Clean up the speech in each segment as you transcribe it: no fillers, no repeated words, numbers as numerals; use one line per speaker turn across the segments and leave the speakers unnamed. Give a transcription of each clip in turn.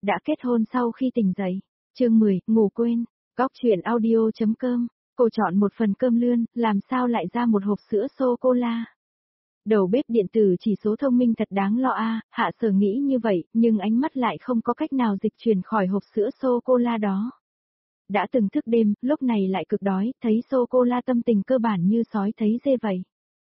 đã kết hôn sau khi tỉnh dậy. Chương 10, ngủ quên. Góc truyện audio.com. Cô chọn một phần cơm lươn, làm sao lại ra một hộp sữa sô-cô-la. Đầu bếp điện tử chỉ số thông minh thật đáng lo a. Hạ Sở nghĩ như vậy, nhưng ánh mắt lại không có cách nào dịch chuyển khỏi hộp sữa sô-cô-la đó. Đã từng thức đêm, lúc này lại cực đói, thấy sô-cô-la tâm tình cơ bản như sói thấy dê vậy.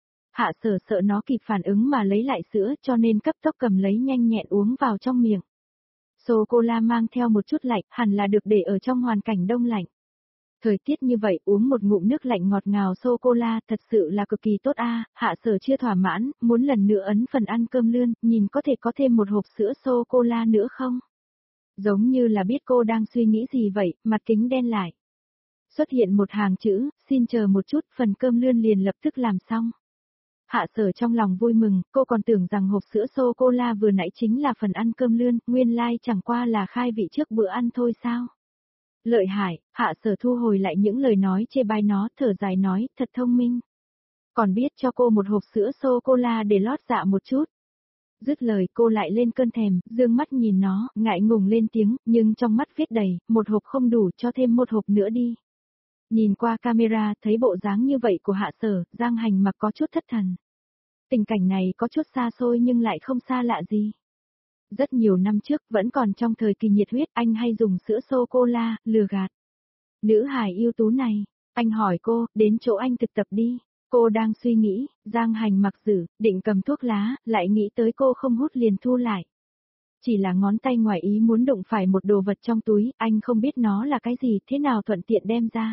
Hạ Sở sợ nó kịp phản ứng mà lấy lại sữa cho nên cấp tốc cầm lấy nhanh nhẹn uống vào trong miệng. Sô-cô-la mang theo một chút lạnh, hẳn là được để ở trong hoàn cảnh đông lạnh. Thời tiết như vậy uống một ngụm nước lạnh ngọt ngào sô-cô-la thật sự là cực kỳ tốt a. Hạ Sở chưa thỏa mãn, muốn lần nữa ấn phần ăn cơm lươn, nhìn có thể có thêm một hộp sữa sô-cô-la nữa không? Giống như là biết cô đang suy nghĩ gì vậy, mặt kính đen lại. Xuất hiện một hàng chữ, xin chờ một chút, phần cơm lươn liền lập tức làm xong. Hạ Sở trong lòng vui mừng, cô còn tưởng rằng hộp sữa sô-cô-la vừa nãy chính là phần ăn cơm lươn, nguyên lai chẳng qua là khai vị trước bữa ăn thôi sao. Lợi hại, Hạ Sở thu hồi lại những lời nói chê bai nó, thở dài nói, thật thông minh. Còn biết cho cô một hộp sữa sô-cô-la để lót dạ một chút. Dứt lời cô lại lên cơn thèm, dương mắt nhìn nó, ngại ngùng lên tiếng, nhưng trong mắt viết đầy, một hộp không đủ, cho thêm một hộp nữa đi. Nhìn qua camera, thấy bộ dáng như vậy của Hạ Sở, Giang Hành mặc có chút thất thần. Tình cảnh này có chút xa xôi nhưng lại không xa lạ gì. Rất nhiều năm trước, vẫn còn trong thời kỳ nhiệt huyết, anh hay dùng sữa sô-cô-la, lừa gạt. Nữ hài ưu tú này, anh hỏi cô, đến chỗ anh thực tập đi. Cô đang suy nghĩ, Giang Hành mặc giữ, định cầm thuốc lá, lại nghĩ tới cô không hút liền thu lại. Chỉ là ngón tay ngoài ý muốn đụng phải một đồ vật trong túi, anh không biết nó là cái gì, thế nào thuận tiện đem ra.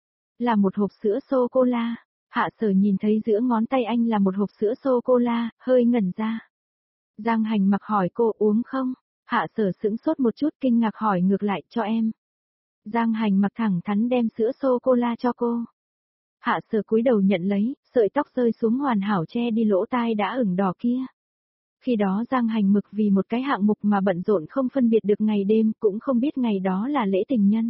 Là một hộp sữa sô-cô-la. Hạ Sở nhìn thấy giữa ngón tay anh là một hộp sữa sô-cô-la, hơi ngẩn ra. Giang Hành mặc hỏi cô uống không? Hạ Sở sững sốt một chút kinh ngạc hỏi ngược lại cho em. Giang Hành mặc thẳng thắn đem sữa sô-cô-la cho cô. Hạ Sở cúi đầu nhận lấy, sợi tóc rơi xuống hoàn hảo che đi lỗ tai đã ửng đỏ kia. Khi đó Giang Hành Mực vì một cái hạng mục mà bận rộn không phân biệt được ngày đêm, cũng không biết ngày đó là lễ tình nhân.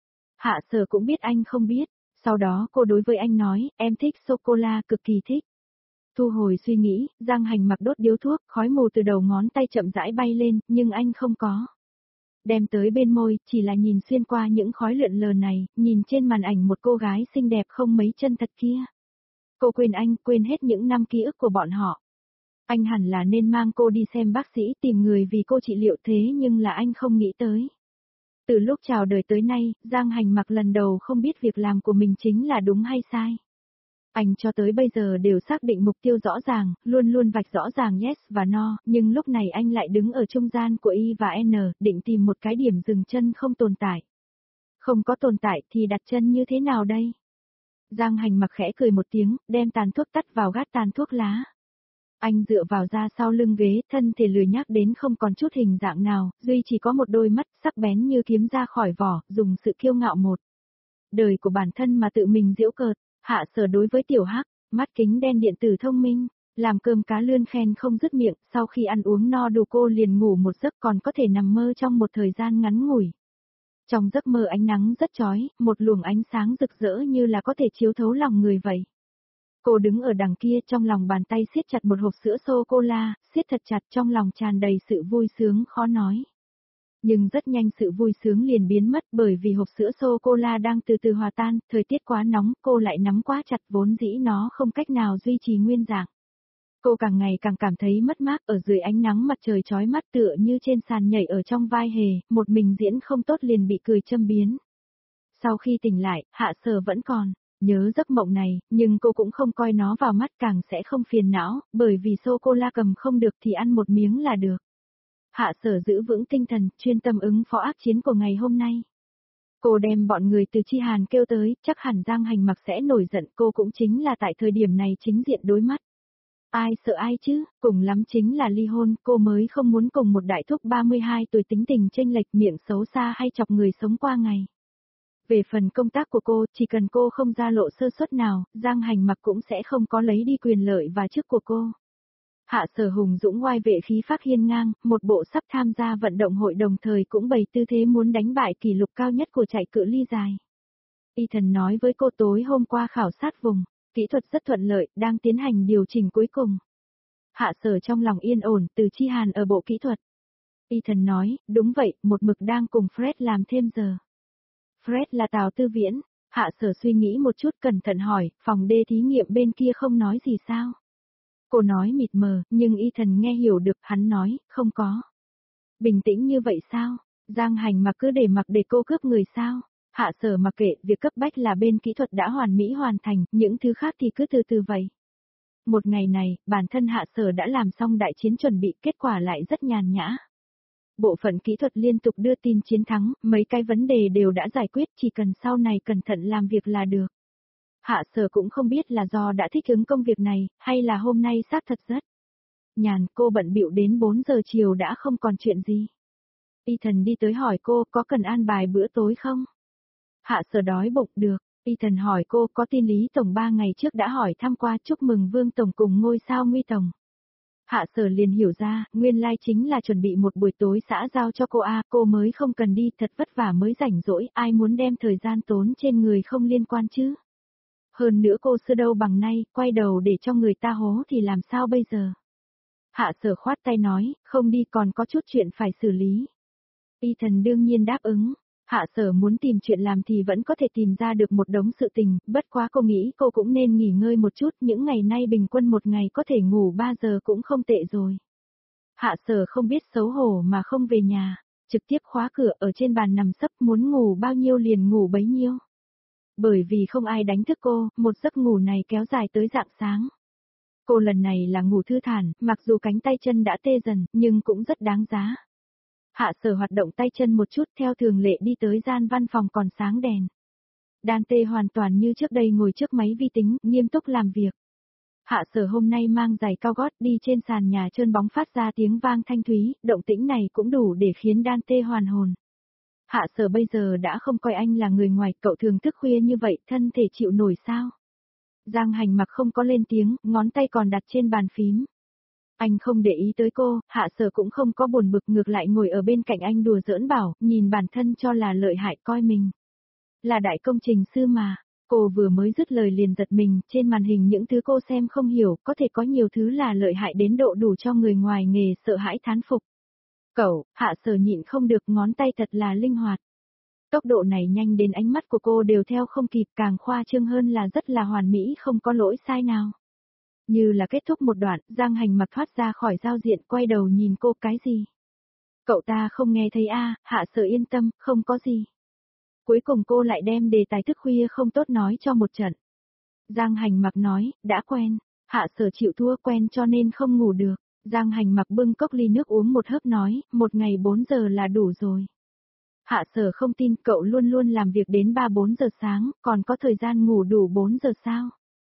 Hạ Sở cũng biết anh không biết, sau đó cô đối với anh nói, em thích sô-cô-la, cực kỳ thích. Thu hồi suy nghĩ, Giang Hành mặc đốt điếu thuốc, khói mù từ đầu ngón tay chậm rãi bay lên, nhưng anh không có. Đem tới bên môi, chỉ là nhìn xuyên qua những khói lượn lờ này, nhìn trên màn ảnh một cô gái xinh đẹp không mấy chân thật kia. Cô quên anh, quên hết những năm ký ức của bọn họ. Anh hẳn là nên mang cô đi xem bác sĩ tìm người vì cô trị liệu thế nhưng là anh không nghĩ tới. Từ lúc chào đời tới nay, Giang Hành mặc lần đầu không biết việc làm của mình chính là đúng hay sai. Anh cho tới bây giờ đều xác định mục tiêu rõ ràng, luôn luôn vạch rõ ràng yes và no, nhưng lúc này anh lại đứng ở trung gian của Y và N, định tìm một cái điểm dừng chân không tồn tại. Không có tồn tại thì đặt chân như thế nào đây? Giang Hành mặc khẽ cười một tiếng, đem tàn thuốc tắt vào gát tàn thuốc lá. Anh dựa vào ra sau lưng ghế, thân thể lười nhác đến không còn chút hình dạng nào, duy chỉ có một đôi mắt sắc bén như kiếm ra khỏi vỏ, dùng sự kiêu ngạo một đời của bản thân mà tự mình giễu cợt. Hạ Sở đối với Tiểu Hắc, mắt kính đen điện tử thông minh, làm cơm cá lươn khen không dứt miệng, sau khi ăn uống no đủ cô liền ngủ một giấc còn có thể nằm mơ trong một thời gian ngắn ngủi. Trong giấc mơ ánh nắng rất chói, một luồng ánh sáng rực rỡ như là có thể chiếu thấu lòng người vậy. Cô đứng ở đằng kia trong lòng bàn tay siết chặt một hộp sữa sô-cô-la, siết thật chặt trong lòng tràn đầy sự vui sướng khó nói. Nhưng rất nhanh sự vui sướng liền biến mất bởi vì hộp sữa sô-cô-la đang từ từ hòa tan, thời tiết quá nóng, cô lại nắm quá chặt vốn dĩ nó không cách nào duy trì nguyên dạng. Cô càng ngày càng cảm thấy mất mát ở dưới ánh nắng mặt trời chói mắt tựa như trên sàn nhảy ở trong vai hề, một mình diễn không tốt liền bị cười châm biếm. Sau khi tỉnh lại, Hạ Sở vẫn còn nhớ giấc mộng này, nhưng cô cũng không coi nó vào mắt càng sẽ không phiền não, bởi vì sô-cô-la cầm không được thì ăn một miếng là được. Hạ Sở giữ vững tinh thần, chuyên tâm ứng phó ác chiến của ngày hôm nay. Cô đem bọn người từ Chi Hàn kêu tới, chắc hẳn Giang Hành mặc sẽ nổi giận, cô cũng chính là tại thời điểm này chính diện đối mắt. Ai sợ ai chứ, cùng lắm chính là ly hôn, cô mới không muốn cùng một đại thúc 32 tuổi tính tình chênh lệch miệng xấu xa hay chọc người sống qua ngày. Về phần công tác của cô, chỉ cần cô không ra lộ sơ suất nào, Giang Hành mặc cũng sẽ không có lấy đi quyền lợi và chức của cô. Hạ Sở hùng dũng oai vệ khí phác hiên ngang, một bộ sắp tham gia vận động hội đồng thời cũng bày tư thế muốn đánh bại kỷ lục cao nhất của chạy cự ly dài. Y Thần nói với cô tối hôm qua khảo sát vùng, kỹ thuật rất thuận lợi, đang tiến hành điều chỉnh cuối cùng. Hạ Sở trong lòng yên ổn, từ Chi Hàn ở bộ kỹ thuật. Ethan nói, đúng vậy, một mực đang cùng Fred làm thêm giờ. Fred là Tào Tư Viễn. Hạ Sở suy nghĩ một chút cẩn thận hỏi, phòng đê thí nghiệm bên kia không nói gì sao? Cô nói mịt mờ, nhưng Ethan nghe hiểu được, hắn nói, không có. Bình tĩnh như vậy sao? Giang Hành mà cứ để mặc để cô cướp người sao? Hạ Sở mặc kệ, việc cấp bách là bên kỹ thuật đã hoàn mỹ hoàn thành, những thứ khác thì cứ từ từ vậy. Một ngày này, bản thân Hạ Sở đã làm xong đại chiến chuẩn bị, kết quả lại rất nhàn nhã. Bộ phận kỹ thuật liên tục đưa tin chiến thắng, mấy cái vấn đề đều đã giải quyết, chỉ cần sau này cẩn thận làm việc là được. Hạ Sở cũng không biết là do đã thích ứng công việc này, hay là hôm nay xác thật rất nhàn, cô bận bịu đến 4 giờ chiều đã không còn chuyện gì. Ethan đi tới hỏi cô có cần an bài bữa tối không? Hạ Sở đói bụng được. Ethan hỏi cô có tin Lý Tổng 3 ngày trước đã hỏi thăm qua chúc mừng Vương Tổng cùng ngôi sao Nguy Tổng. Hạ Sở liền hiểu ra, nguyên lai chính là chuẩn bị một buổi tối xã giao cho cô cô mới không cần đi, thật vất vả mới rảnh rỗi, ai muốn đem thời gian tốn trên người không liên quan chứ. Hơn nữa cô xưa đâu bằng nay, quay đầu để cho người ta hố thì làm sao bây giờ. Hạ Sở khoát tay nói, không đi còn có chút chuyện phải xử lý. Ethan đương nhiên đáp ứng. Hạ Sở muốn tìm chuyện làm thì vẫn có thể tìm ra được một đống sự tình, bất quá cô nghĩ cô cũng nên nghỉ ngơi một chút, những ngày nay bình quân một ngày có thể ngủ 3 giờ cũng không tệ rồi. Hạ Sở không biết xấu hổ mà không về nhà, trực tiếp khóa cửa ở trên bàn nằm sấp, muốn ngủ bao nhiêu liền ngủ bấy nhiêu. Bởi vì không ai đánh thức cô, một giấc ngủ này kéo dài tới rạng sáng. Cô lần này là ngủ thư thản, mặc dù cánh tay chân đã tê dần, nhưng cũng rất đáng giá. Hạ Sở hoạt động tay chân một chút, theo thường lệ đi tới gian văn phòng còn sáng đèn. Dante hoàn toàn như trước đây ngồi trước máy vi tính, nghiêm túc làm việc. Hạ Sở hôm nay mang giày cao gót đi trên sàn nhà trơn bóng phát ra tiếng vang thanh thúy, động tĩnh này cũng đủ để khiến Dante hoàn hồn. Hạ Sở bây giờ đã không coi anh là người ngoài, cậu thường thức khuya như vậy, thân thể chịu nổi sao? Giang Hành mặc không có lên tiếng, ngón tay còn đặt trên bàn phím. Anh không để ý tới cô, Hạ Sở cũng không có buồn bực, ngược lại ngồi ở bên cạnh anh đùa giỡn bảo, nhìn bản thân cho là lợi hại, coi mình là đại công trình sư mà. Cô vừa mới dứt lời liền giật mình, trên màn hình những thứ cô xem không hiểu, có thể có nhiều thứ là lợi hại đến độ đủ cho người ngoài nghề sợ hãi thán phục. Cậu, Hạ Sở nhịn không được, ngón tay thật là linh hoạt. Tốc độ này nhanh đến ánh mắt của cô đều theo không kịp, càng khoa trương hơn là rất là hoàn mỹ, không có lỗi sai nào. Như là kết thúc một đoạn, Giang Hành mặc thoát ra khỏi giao diện, quay đầu nhìn cô, cái gì? Cậu ta không nghe thấy Hạ Sở yên tâm, không có gì. Cuối cùng cô lại đem đề tài thức khuya không tốt nói cho một trận. Giang Hành mặc nói, đã quen. Hạ Sở chịu thua, quen cho nên không ngủ được. Giang Hành mặc bưng cốc ly nước uống một hớp nói, một ngày 4 giờ là đủ rồi. Hạ Sở không tin, cậu luôn luôn làm việc đến 3-4 giờ sáng, còn có thời gian ngủ đủ 4 giờ sao?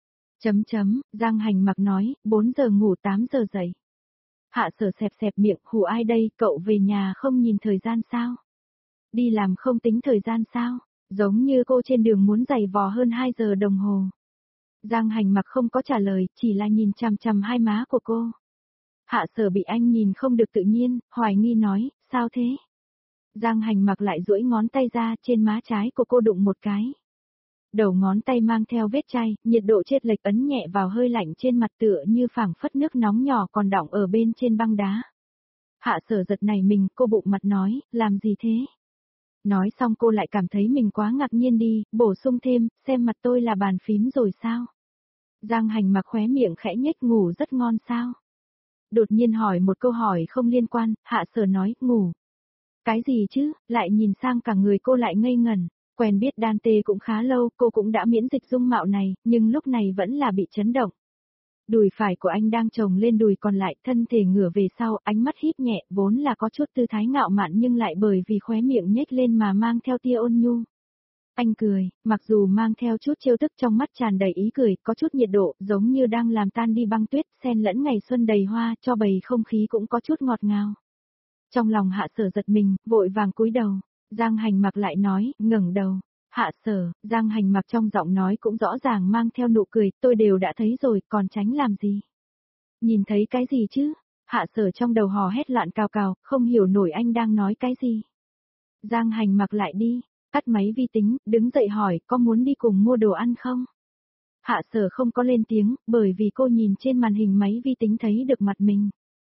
Giang Hành mặc nói, 4 giờ ngủ 8 giờ dậy. Hạ Sở xẹp xẹp miệng, hù ai đây, cậu về nhà không nhìn thời gian sao? Đi làm không tính thời gian sao? Giống như cô trên đường muốn giày vò hơn 2 giờ đồng hồ. Giang Hành mặc không có trả lời, chỉ là nhìn chằm chằm hai má của cô. Hạ Sở bị anh nhìn không được tự nhiên, hoài nghi nói, sao thế? Giang Hành mặc lại duỗi ngón tay ra, trên má trái của cô đụng một cái. Đầu ngón tay mang theo vết chai, nhiệt độ chênh lệch ấn nhẹ vào hơi lạnh trên mặt tựa như phảng phất nước nóng nhỏ còn đọng ở bên trên băng đá. Hạ Sở giật này mình, cô bụng mặt nói, làm gì thế? Nói xong cô lại cảm thấy mình quá ngạc nhiên đi, bổ sung thêm, xem mặt tôi là bàn phím rồi sao? Giang Hành mặc khóe miệng khẽ nhếch, ngủ rất ngon sao? Đột nhiên hỏi một câu hỏi không liên quan, Hạ Sở nói, ngủ. Cái gì chứ, lại nhìn sang cả người cô lại ngây ngẩn. Quen biết Dante cũng khá lâu, cô cũng đã miễn dịch dung mạo này, nhưng lúc này vẫn là bị chấn động. Đùi phải của anh đang chồng lên đùi còn lại, thân thể ngửa về sau, ánh mắt híp nhẹ, vốn là có chút tư thái ngạo mạn nhưng lại bởi vì khóe miệng nhếch lên mà mang theo tia ôn nhu. Anh cười, mặc dù mang theo chút trêu tức, trong mắt tràn đầy ý cười, có chút nhiệt độ, giống như đang làm tan đi băng tuyết, xen lẫn ngày xuân đầy hoa, cho bầy không khí cũng có chút ngọt ngào. Trong lòng Hạ Sở giật mình, vội vàng cúi đầu. Giang Hành mặc lại nói, ngẩng đầu. Hạ Sở, Giang Hành mặc trong giọng nói cũng rõ ràng mang theo nụ cười, tôi đều đã thấy rồi, còn tránh làm gì? Nhìn thấy cái gì chứ? Hạ Sở trong đầu hò hét loạn cào cào, không hiểu nổi anh đang nói cái gì. Giang Hành mặc lại đi, tắt máy vi tính, đứng dậy hỏi, có muốn đi cùng mua đồ ăn không? Hạ Sở không có lên tiếng, bởi vì cô nhìn trên màn hình máy vi tính thấy được mặt mình.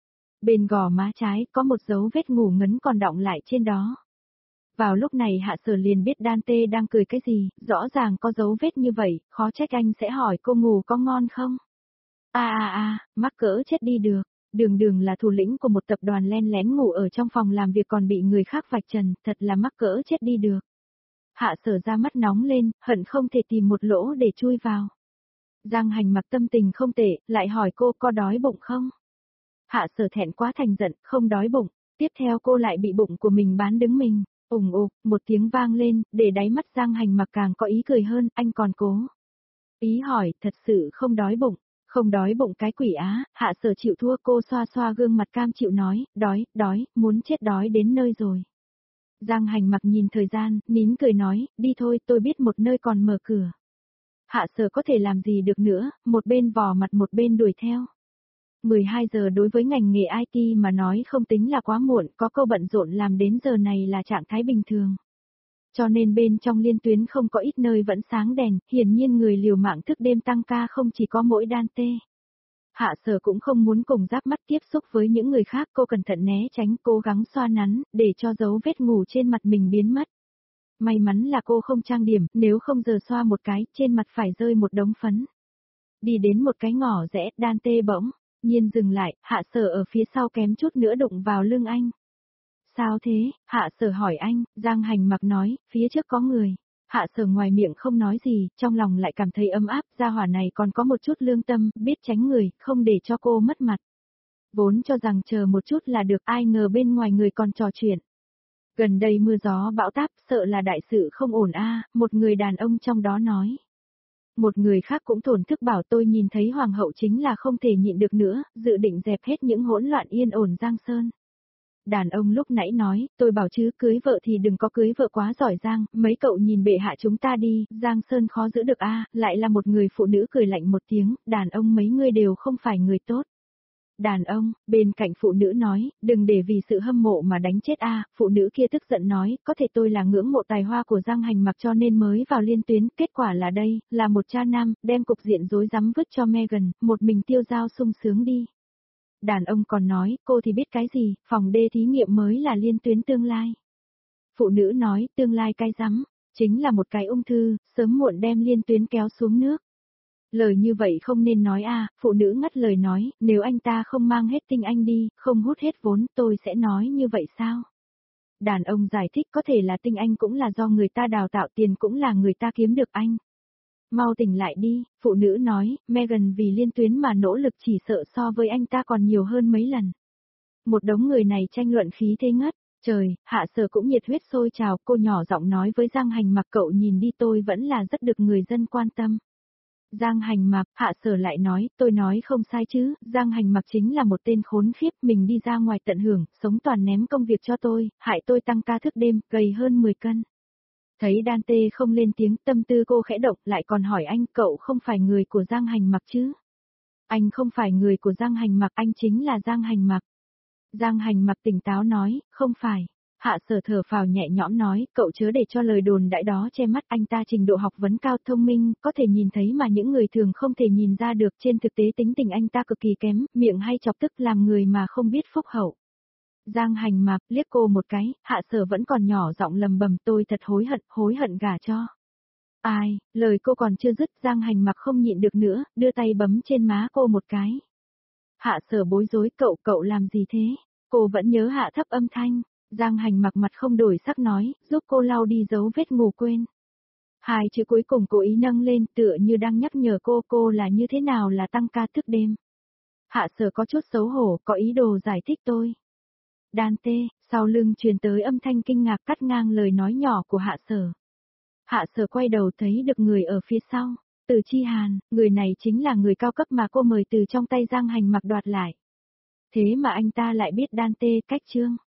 Bên gò má trái có một dấu vết ngủ ngấn còn đọng lại trên đó. Vào lúc này Hạ Sở liền biết Dante đang cười cái gì, rõ ràng có dấu vết như vậy, khó trách anh sẽ hỏi cô ngủ có ngon không? Mắc cỡ chết đi được. Đường Đường là thủ lĩnh của một tập đoàn len lén ngủ ở trong phòng làm việc còn bị người khác vạch trần, thật là mắc cỡ chết đi được. Hạ Sở ra mắt nóng lên, hận không thể tìm một lỗ để chui vào. Giang Hành mặc tâm tình không tệ, lại hỏi cô có đói bụng không? Hạ Sở thẹn quá thành giận, không đói bụng. Tiếp theo cô lại bị bụng của mình bán đứng mình. Ủng ục, một tiếng vang lên, để đáy mắt Giang Hành mặc càng có ý cười hơn, anh còn cố. Ý hỏi, thật sự không đói bụng. Không đói bụng cái quỷ á, Hạ Sở chịu thua, cô xoa xoa gương mặt cam chịu nói, đói, muốn chết đói đến nơi rồi. Giang Hành mặc nhìn thời gian, nín cười nói, đi thôi, tôi biết một nơi còn mở cửa. Hạ Sở có thể làm gì được nữa, một bên vò mặt một bên đuổi theo. 12 giờ đối với ngành nghề IT mà nói không tính là quá muộn, có câu bận rộn làm đến giờ này là trạng thái bình thường. Cho nên bên trong liên tuyến không có ít nơi vẫn sáng đèn, hiển nhiên người liều mạng thức đêm tăng ca không chỉ có mỗi Dante. Hạ Sở cũng không muốn cùng giáp mắt tiếp xúc với những người khác, cô cẩn thận né tránh, cố gắng xoa nắn, để cho dấu vết ngủ trên mặt mình biến mất. May mắn là cô không trang điểm, nếu không giờ xoa một cái, trên mặt phải rơi một đống phấn. Đi đến một cái ngõ rẽ, Dante bỗng nhiên dừng lại, Hạ Sở ở phía sau kém chút nữa đụng vào lưng anh. Sao thế? Hạ Sở hỏi anh, Giang Hành mặc nói, phía trước có người. Hạ Sở ngoài miệng không nói gì, trong lòng lại cảm thấy ấm áp, gia hỏa này còn có một chút lương tâm, biết tránh người, không để cho cô mất mặt. Vốn cho rằng chờ một chút là được, ai ngờ bên ngoài người còn trò chuyện. Gần đây mưa gió bão táp, sợ là đại sự không ổn một người đàn ông trong đó nói. Một người khác cũng thổn thức bảo tôi nhìn thấy hoàng hậu chính là không thể nhịn được nữa, dự định dẹp hết những hỗn loạn yên ổn Giang Sơn. Đàn ông lúc nãy nói, tôi bảo chứ cưới vợ thì đừng có cưới vợ quá giỏi giang, mấy cậu nhìn bệ hạ chúng ta đi, Giang Sơn khó giữ được lại là một người phụ nữ cười lạnh một tiếng, đàn ông mấy người đều không phải người tốt. Đàn ông, bên cạnh phụ nữ nói, đừng để vì sự hâm mộ mà đánh chết phụ nữ kia tức giận nói, có thể tôi là ngưỡng mộ tài hoa của Giang Hành mặc cho nên mới vào liên tuyến, kết quả là đây, là một cha nam, đem cục diện rối rắm vứt cho Megan, một mình tiêu dao sung sướng đi. Đàn ông còn nói, cô thì biết cái gì, phòng D thí nghiệm mới là liên tuyến tương lai. Phụ nữ nói, tương lai cái rắm, chính là một cái ung thư, sớm muộn đem liên tuyến kéo xuống nước. Lời như vậy không nên nói phụ nữ ngắt lời nói, nếu anh ta không mang hết tinh anh đi, không hút hết vốn, tôi sẽ nói như vậy sao? Đàn ông giải thích có thể là tinh anh cũng là do người ta đào tạo, tiền cũng là người ta kiếm được anh. Mau tỉnh lại đi, phụ nữ nói, Megan vì liên tuyến mà nỗ lực chỉ sợ so với anh ta còn nhiều hơn mấy lần. Một đống người này tranh luận khí thế ngất, trời, Hạ Sở cũng nhiệt huyết sôi trào, cô nhỏ giọng nói với Giang Hành mặc cậu nhìn đi tôi vẫn là rất được người dân quan tâm. Giang Hành mặc, Hạ Sở lại nói, tôi nói không sai chứ, Giang Hành mặc chính là một tên khốn khiếp, mình đi ra ngoài tận hưởng, sống toàn ném công việc cho tôi, hại tôi tăng ca thức đêm, gầy hơn 10 cân. Thấy Dante không lên tiếng, tâm tư cô khẽ động, lại còn hỏi anh, cậu không phải người của Giang Hành mặc chứ? Anh không phải người của Giang Hành mặc, anh chính là Giang Hành mặc. Giang Hành mặc tỉnh táo nói, không phải. Hạ Sở thở phào nhẹ nhõm nói, cậu chớ để cho lời đồn đại đó che mắt, anh ta trình độ học vấn cao, thông minh, có thể nhìn thấy mà những người thường không thể nhìn ra được, trên thực tế tính tình anh ta cực kỳ kém, miệng hay chọc tức làm người mà không biết phúc hậu. Giang Hành mặc liếc cô một cái, Hạ Sở vẫn còn nhỏ giọng lầm bầm, tôi thật hối hận gả cho. Ai, lời cô còn chưa dứt, Giang Hành mặc không nhịn được nữa, đưa tay bấm trên má cô một cái. Hạ Sở bối rối, cậu làm gì thế? Cô vẫn nhớ hạ thấp âm thanh. Giang Hành mặc mặt không đổi sắc nói, giúp cô lau đi dấu vết ngủ quên. Hai chữ cuối cùng cố ý nâng lên tựa như đang nhắc nhở cô là như thế nào là tăng ca thức đêm. Hạ Sở có chút xấu hổ, có ý đồ giải thích tôi. Dante, sau lưng truyền tới âm thanh kinh ngạc cắt ngang lời nói nhỏ của Hạ Sở. Hạ Sở quay đầu thấy được người ở phía sau, Từ Chi Hàn, người này chính là người cao cấp mà cô mời từ trong tay Giang Hành mặc đoạt lại. Thế mà anh ta lại biết Dante cách chương.